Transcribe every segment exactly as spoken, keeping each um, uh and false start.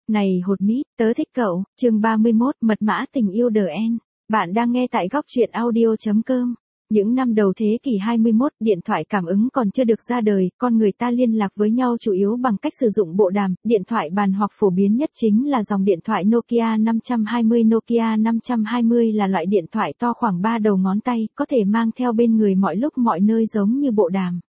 Này hột mít, tớ thích cậu, chương ba mươi mốt, mật mã tình yêu The End. Bạn đang nghe tại góc truyện audio chấm com. Những năm đầu thế kỷ hai mươi mốt, điện thoại cảm ứng còn chưa được ra đời, con người ta liên lạc với nhau chủ yếu bằng cách sử dụng bộ đàm, điện thoại bàn hoặc phổ biến nhất chính là dòng điện thoại Nokia năm hai không. Nokia năm hai không là loại điện thoại to khoảng ba đầu ngón tay, có thể mang theo bên người mọi lúc mọi nơi giống như bộ đàm.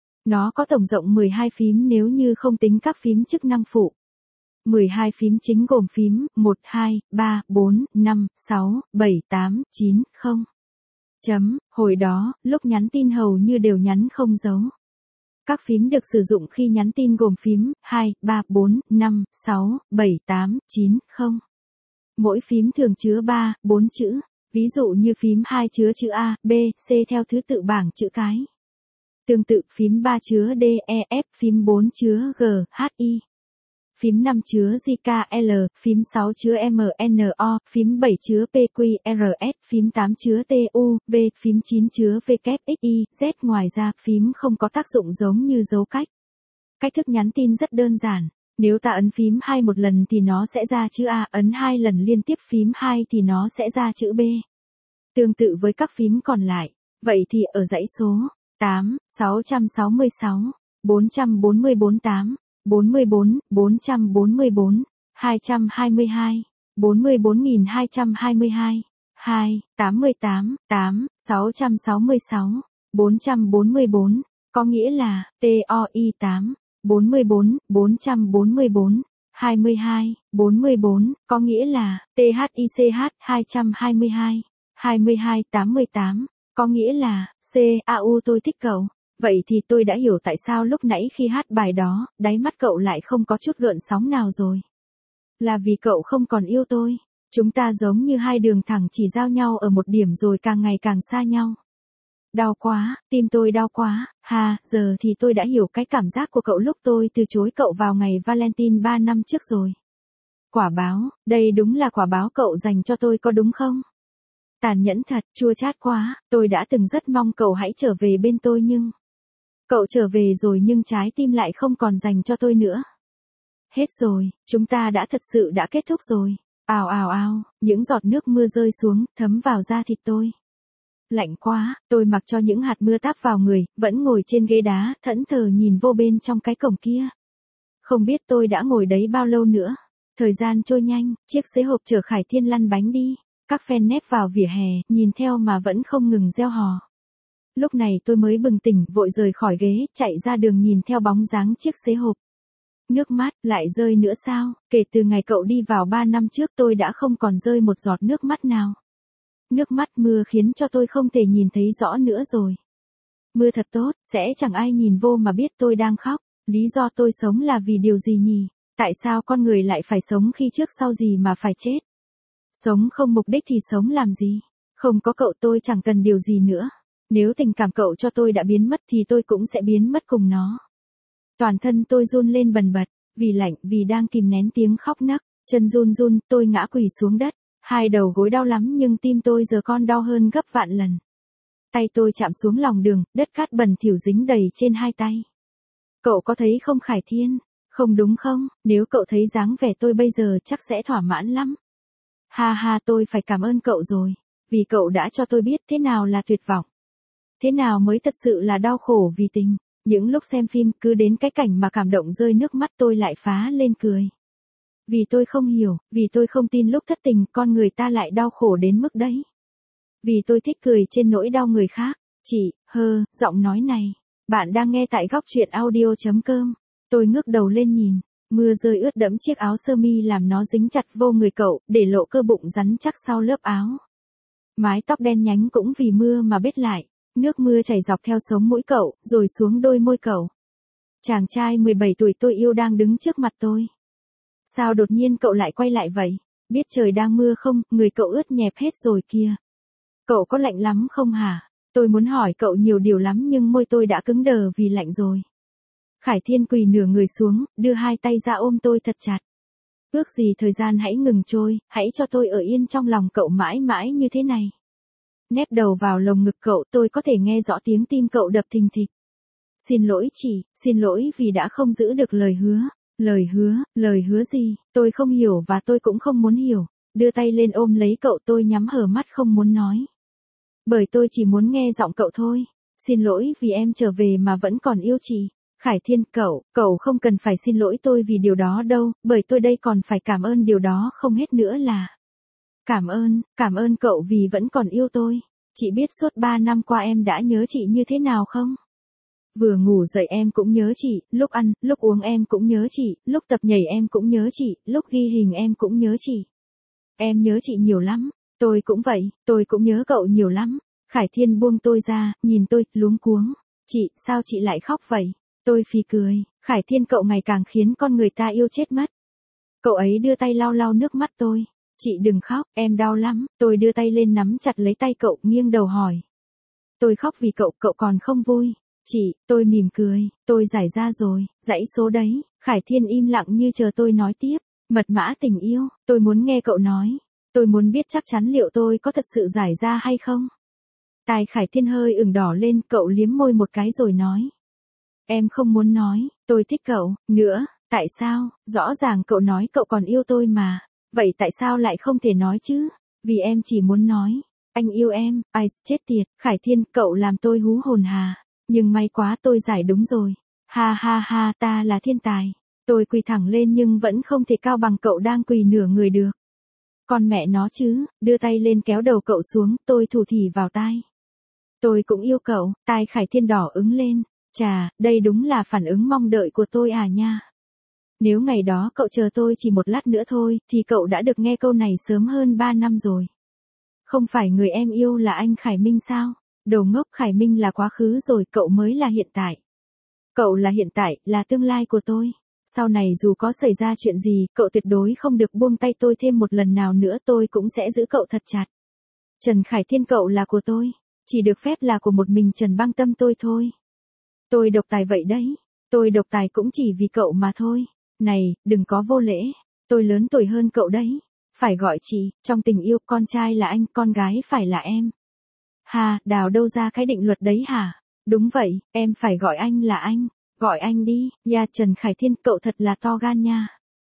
Nó có tổng rộng mười hai phím nếu như không tính các phím chức năng phụ. mười hai phím chính gồm phím một, hai, ba, bốn, năm, sáu, bảy, tám, chín, không. Chấm, hồi đó, lúc nhắn tin hầu như đều nhắn không dấu. Các phím được sử dụng khi nhắn tin gồm phím hai, ba, bốn, năm, sáu, bảy, tám, chín, không. Mỗi phím thường chứa ba, bốn chữ, ví dụ như phím hai chứa chữ A, B, C theo thứ tự bảng chữ cái. Tương tự phím ba chứa D, E, F, phím bốn chứa G, H, I. Phím năm chứa J, K, L, phím sáu chứa M, N, O, phím bảy chứa P, Q, R, S, phím tám chứa T, U, V, phím chín chứa W, X, Y, Z. Ngoài ra, phím không có tác dụng giống như dấu cách. Cách thức nhắn tin rất đơn giản. Nếu ta ấn phím hai một lần thì nó sẽ ra chữ A, ấn hai lần liên tiếp phím hai thì nó sẽ ra chữ B. Tương tự với các phím còn lại. Vậy thì ở dãy số tám, sáu sáu sáu, bốn bốn bốn tám, bốn mươi bốn, bốn bốn bốn, hai hai hai, bốn mươi bốn hai hai hai, hai, tám tám, tám, sáu sáu sáu, bốn bốn bốn, có nghĩa là T O I tám, bốn mươi bốn, bốn bốn bốn, hai hai, bốn mươi bốn, có nghĩa là T H I C H hai hai hai, hai hai, tám tám, có nghĩa là C A U tôi thích cậu. Vậy thì tôi đã hiểu tại sao lúc nãy khi hát bài đó, đáy mắt cậu lại không có chút gợn sóng nào rồi. Là vì cậu không còn yêu tôi. Chúng ta giống như hai đường thẳng chỉ giao nhau ở một điểm rồi càng ngày càng xa nhau. Đau quá, tim tôi đau quá, ha, giờ thì tôi đã hiểu cái cảm giác của cậu lúc tôi từ chối cậu vào ngày Valentine ba năm trước rồi. Quả báo, đây đúng là quả báo cậu dành cho tôi có đúng không? Tàn nhẫn thật, chua chát quá, tôi đã từng rất mong cậu hãy trở về bên tôi nhưng... Cậu trở về rồi nhưng trái tim lại không còn dành cho tôi nữa. Hết rồi, chúng ta đã thật sự đã kết thúc rồi. Ào ào ào, những giọt nước mưa rơi xuống, thấm vào da thịt tôi. Lạnh quá, tôi mặc cho những hạt mưa táp vào người, vẫn ngồi trên ghế đá, thẫn thờ nhìn vô bên trong cái cổng kia. Không biết tôi đã ngồi đấy bao lâu nữa. Thời gian trôi nhanh, chiếc xế hộp chở Khải Thiên lăn bánh đi. Các fan nép vào vỉa hè, nhìn theo mà vẫn không ngừng reo hò. Lúc này tôi mới bừng tỉnh, vội rời khỏi ghế, chạy ra đường nhìn theo bóng dáng chiếc xế hộp. Nước mắt, lại rơi nữa sao? Kể từ ngày cậu đi vào ba năm trước tôi đã không còn rơi một giọt nước mắt nào. Nước mắt mưa khiến cho tôi không thể nhìn thấy rõ nữa rồi. Mưa thật tốt, sẽ chẳng ai nhìn vô mà biết tôi đang khóc. Lý do tôi sống là vì điều gì nhỉ? Tại sao con người lại phải sống khi trước sau gì mà phải chết? Sống không mục đích thì sống làm gì? Không có cậu tôi chẳng cần điều gì nữa. Nếu tình cảm cậu cho tôi đã biến mất thì tôi cũng sẽ biến mất cùng nó. Toàn thân tôi run lên bần bật, vì lạnh, vì đang kìm nén tiếng khóc nấc, chân run run, tôi ngã quỳ xuống đất, hai đầu gối đau lắm nhưng tim tôi giờ con đau hơn gấp vạn lần. Tay tôi chạm xuống lòng đường, đất cát bẩn thỉu dính đầy trên hai tay. Cậu có thấy không Khải Thiên? Không đúng không? Nếu cậu thấy dáng vẻ tôi bây giờ chắc sẽ thỏa mãn lắm. Ha ha, tôi phải cảm ơn cậu rồi, vì cậu đã cho tôi biết thế nào là tuyệt vọng. Thế nào mới thật sự là đau khổ vì tình. Những lúc xem phim cứ đến cái cảnh mà cảm động rơi nước mắt tôi lại phá lên cười. Vì tôi không hiểu, vì tôi không tin lúc thất tình con người ta lại đau khổ đến mức đấy. Vì tôi thích cười trên nỗi đau người khác. Chị, hơ, giọng nói này. Bạn đang nghe tại góc truyện audio chấm com. Tôi ngước đầu lên nhìn. Mưa rơi ướt đẫm chiếc áo sơ mi làm nó dính chặt vô người cậu, để lộ cơ bụng rắn chắc sau lớp áo. Mái tóc đen nhánh cũng vì mưa mà bết lại. Nước mưa chảy dọc theo sống mũi cậu, rồi xuống đôi môi cậu. Chàng trai mười bảy tuổi tôi yêu đang đứng trước mặt tôi. Sao đột nhiên cậu lại quay lại vậy? Biết trời đang mưa không, người cậu ướt nhẹp hết rồi kia. Cậu có lạnh lắm không hả? Tôi muốn hỏi cậu nhiều điều lắm nhưng môi tôi đã cứng đờ vì lạnh rồi. Khải Thiên quỳ nửa người xuống, đưa hai tay ra ôm tôi thật chặt. Ước gì thời gian hãy ngừng trôi, hãy cho tôi ở yên trong lòng cậu mãi mãi như thế này. Nép đầu vào lồng ngực cậu, tôi có thể nghe rõ tiếng tim cậu đập thình thịch. Xin lỗi chị, xin lỗi vì đã không giữ được lời hứa. Lời hứa, lời hứa gì, tôi không hiểu và tôi cũng không muốn hiểu. Đưa tay lên ôm lấy cậu, tôi nhắm hờ mắt không muốn nói. Bởi tôi chỉ muốn nghe giọng cậu thôi. Xin lỗi vì em trở về mà vẫn còn yêu chị. Khải Thiên, cậu, cậu không cần phải xin lỗi tôi vì điều đó đâu, bởi tôi đây còn phải cảm ơn điều đó không hết nữa là. Cảm ơn, cảm ơn cậu vì vẫn còn yêu tôi. Chị biết suốt ba năm qua em đã nhớ chị như thế nào không? Vừa ngủ dậy em cũng nhớ chị, lúc ăn, lúc uống em cũng nhớ chị, lúc tập nhảy em cũng nhớ chị, lúc ghi hình em cũng nhớ chị. Em nhớ chị nhiều lắm, tôi cũng vậy, tôi cũng nhớ cậu nhiều lắm. Khải Thiên buông tôi ra, nhìn tôi, luống cuống. Chị, sao chị lại khóc vậy? Tôi phì cười, Khải Thiên, cậu ngày càng khiến con người ta yêu chết mất. Cậu ấy đưa tay lau lau nước mắt tôi. Chị đừng khóc, em đau lắm. Tôi đưa tay lên nắm chặt lấy tay cậu, nghiêng đầu hỏi. Tôi khóc vì cậu, cậu còn không vui. Chị, tôi mỉm cười, tôi giải ra rồi, dãy số đấy. Khải Thiên im lặng như chờ tôi nói tiếp. Mật mã tình yêu, tôi muốn nghe cậu nói. Tôi muốn biết chắc chắn liệu tôi có thật sự giải ra hay không. Tai Khải Thiên hơi ửng đỏ lên, cậu liếm môi một cái rồi nói. Em không muốn nói, tôi thích cậu, nữa, tại sao, rõ ràng cậu nói cậu còn yêu tôi mà. Vậy tại sao lại không thể nói chứ? Vì em chỉ muốn nói. Anh yêu em, ai chết tiệt, Khải Thiên, cậu làm tôi hú hồn hà. Nhưng may quá tôi giải đúng rồi. Ha ha ha, ta là thiên tài. Tôi quỳ thẳng lên nhưng vẫn không thể cao bằng cậu đang quỳ nửa người được. Con mẹ nó chứ, đưa tay lên kéo đầu cậu xuống, tôi thủ thỉ vào tai. Tôi cũng yêu cậu, tai Khải Thiên đỏ ứng lên. Chà, đây đúng là phản ứng mong đợi của tôi à nha. Nếu ngày đó cậu chờ tôi chỉ một lát nữa thôi, thì cậu đã được nghe câu này sớm hơn ba năm rồi. Không phải người em yêu là anh Khải Minh sao? Đồ ngốc, Khải Minh là quá khứ rồi, cậu mới là hiện tại. Cậu là hiện tại, là tương lai của tôi. Sau này dù có xảy ra chuyện gì, cậu tuyệt đối không được buông tay tôi thêm một lần nào nữa, tôi cũng sẽ giữ cậu thật chặt. Trần Khải Thiên, cậu là của tôi. Chỉ được phép là của một mình Trần Băng Tâm tôi thôi. Tôi độc tài vậy đấy. Tôi độc tài cũng chỉ vì cậu mà thôi. Này, đừng có vô lễ. Tôi lớn tuổi hơn cậu đấy. Phải gọi chị, trong tình yêu, con trai là anh, con gái phải là em. Hà, đào đâu ra cái định luật đấy hả? Đúng vậy, em phải gọi anh là anh. Gọi anh đi, nha Trần Khải Thiên, cậu thật là to gan nha.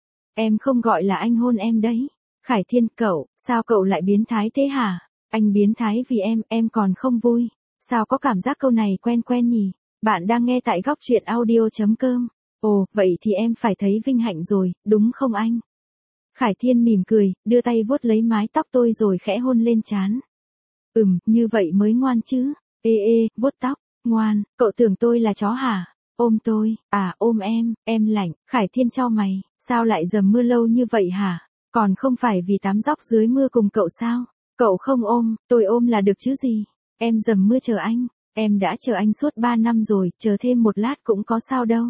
Em không gọi là anh hôn em đấy. Khải Thiên, cậu, sao cậu lại biến thái thế hả? Anh biến thái vì em, em còn không vui. Sao có cảm giác câu này quen quen nhỉ? Bạn đang nghe tại góc truyện audio.com. Ồ, vậy thì em phải thấy vinh hạnh rồi, đúng không anh? Khải Thiên mỉm cười, đưa tay vuốt lấy mái tóc tôi rồi khẽ hôn lên trán. Ừm, như vậy mới ngoan chứ. Ê ê, vuốt tóc, ngoan, cậu tưởng tôi là chó hả? Ôm tôi, à ôm em, em lạnh. Khải Thiên chau mày, sao lại dầm mưa lâu như vậy hả? Còn không phải vì tắm dóc dưới mưa cùng cậu sao? Cậu không ôm, tôi ôm là được chứ gì? Em dầm mưa chờ anh, em đã chờ anh suốt ba năm rồi, chờ thêm một lát cũng có sao đâu.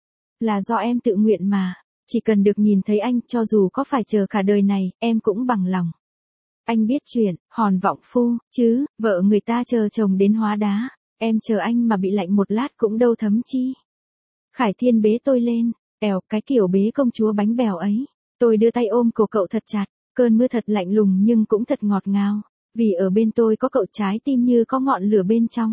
Là do em tự nguyện mà, chỉ cần được nhìn thấy anh, cho dù có phải chờ cả đời này, em cũng bằng lòng. Anh biết chuyện, hòn vọng phu, chứ, vợ người ta chờ chồng đến hóa đá, em chờ anh mà bị lạnh một lát cũng đâu thấm chi. Khải Thiên bế tôi lên, èo, cái kiểu bế công chúa bánh bèo ấy. Tôi đưa tay ôm cổ cậu thật chặt, cơn mưa thật lạnh lùng nhưng cũng thật ngọt ngào, vì ở bên tôi có cậu, trái tim như có ngọn lửa bên trong.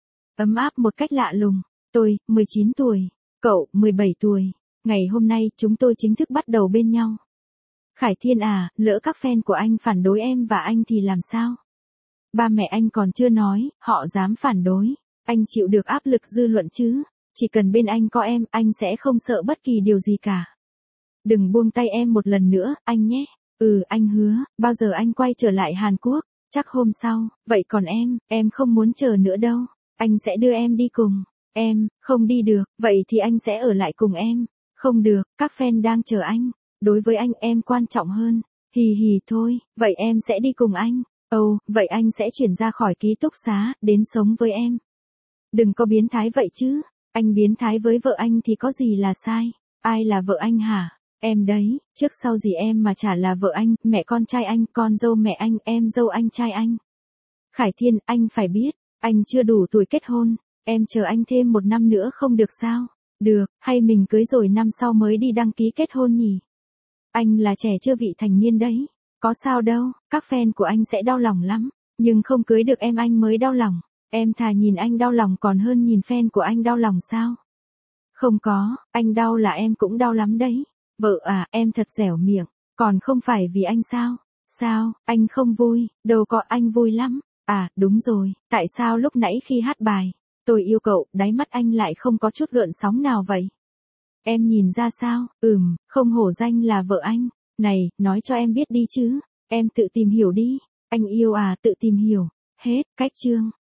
Ấm áp một cách lạ lùng. Tôi, mười chín tuổi, cậu, mười bảy tuổi. Ngày hôm nay chúng tôi chính thức bắt đầu bên nhau. Khải Thiên à, lỡ các fan của anh phản đối em và anh thì làm sao? Ba mẹ anh còn chưa nói, họ dám phản đối. Anh chịu được áp lực dư luận chứ? Chỉ cần bên anh có em, anh sẽ không sợ bất kỳ điều gì cả. Đừng buông tay em một lần nữa, anh nhé. Ừ, anh hứa, bao giờ anh quay trở lại Hàn Quốc? Chắc hôm sau. Vậy còn em, em không muốn chờ nữa đâu. Anh sẽ đưa em đi cùng. Em, không đi được, vậy thì anh sẽ ở lại cùng em. Không được, các fan đang chờ anh. Đối với anh em quan trọng hơn. Hì hì thôi, vậy em sẽ đi cùng anh. Ồ, oh, vậy anh sẽ chuyển ra khỏi ký túc xá, đến sống với em. Đừng có biến thái vậy chứ. Anh biến thái với vợ anh thì có gì là sai? Ai là vợ anh hả? Em đấy, trước sau gì em mà chả là vợ anh, mẹ con trai anh, con dâu mẹ anh, em dâu anh trai anh. Khải Thiên, anh phải biết, anh chưa đủ tuổi kết hôn, em chờ anh thêm một năm nữa không được sao? Được, hay mình cưới rồi năm sau mới đi đăng ký kết hôn nhỉ? Anh là trẻ chưa vị thành niên đấy, có sao đâu, các fan của anh sẽ đau lòng lắm, nhưng không cưới được em anh mới đau lòng, em thà nhìn anh đau lòng còn hơn nhìn fan của anh đau lòng sao? Không có, anh đau là em cũng đau lắm đấy. Vợ à, em thật dẻo miệng, còn không phải vì anh sao? Sao, anh không vui, đâu có anh vui lắm. À, đúng rồi, tại sao lúc nãy khi hát bài, tôi yêu cậu, đáy mắt anh lại không có chút gợn sóng nào vậy? Em nhìn ra sao? Ừm, không hổ danh là vợ anh. Này, nói cho em biết đi chứ, em tự tìm hiểu đi. Anh yêu à, tự tìm hiểu. Hết, cách chương.